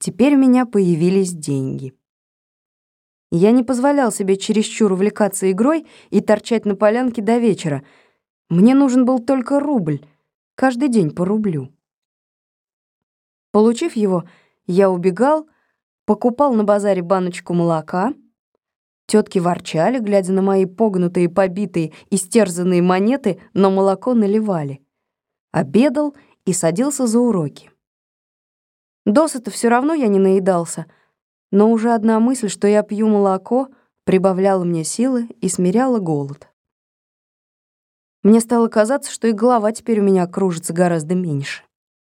Теперь у меня появились деньги. Я не позволял себе чересчур увлекаться игрой и торчать на полянке до вечера. Мне нужен был только рубль, каждый день по рублю. Получив его, я убегал, покупал на базаре баночку молока. Тётки ворчали, глядя на мои погнутые, побитые, истерзанные монеты, но молоко наливали. Обедал и садился за уроки. Досыта всё равно я не наедался, но уже одна мысль, что я пью молоко, прибавляла мне силы и смиряла голод. Мне стало казаться, что и голова теперь у меня кружится гораздо меньше.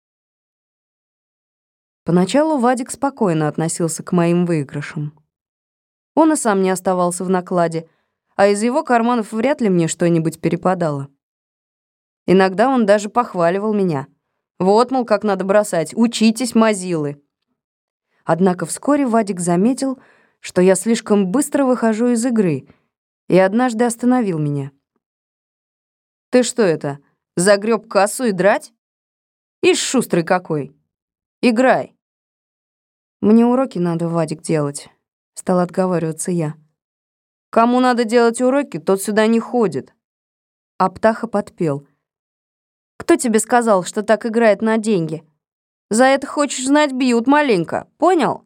Поначалу Вадик спокойно относился к моим выигрышам. Он и сам не оставался в накладе, а из его карманов вряд ли мне что-нибудь перепадало. Иногда он даже похваливал меня. Вот, мол, как надо бросать, учитесь, мазилы. Однако вскоре Вадик заметил, что я слишком быстро выхожу из игры, и однажды остановил меня. «Ты что это, загреб кассу и драть? Ишь, шустрый какой! Играй!» «Мне уроки надо, Вадик, делать», — стала отговариваться я. «Кому надо делать уроки, тот сюда не ходит». А Птаха подпел. «Кто тебе сказал, что так играет на деньги? За это, хочешь знать, бьют маленько, понял?»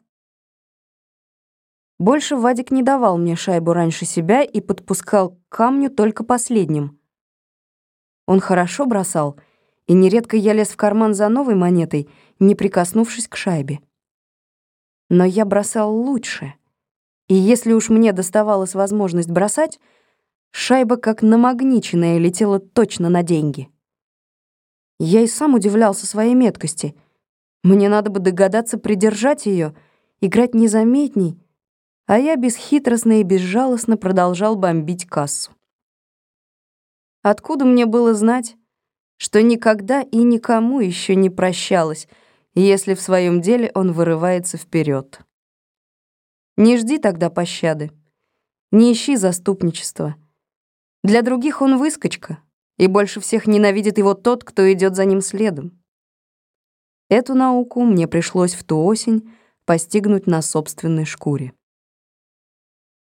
Больше Вадик не давал мне шайбу раньше себя и подпускал к камню только последним. Он хорошо бросал, и нередко я лез в карман за новой монетой, не прикоснувшись к шайбе. Но я бросал лучше, и если уж мне доставалась возможность бросать, шайба, как намагниченная, летела точно на деньги. Я и сам удивлялся своей меткости. Мне надо бы догадаться придержать ее, играть незаметней, а я бесхитростно и безжалостно продолжал бомбить кассу. Откуда мне было знать, что никогда и никому еще не прощалась, если в своем деле он вырывается вперед? Не жди тогда пощады, не ищи заступничества. Для других он выскочка, и больше всех ненавидит его тот, кто идет за ним следом. Эту науку мне пришлось в ту осень постигнуть на собственной шкуре.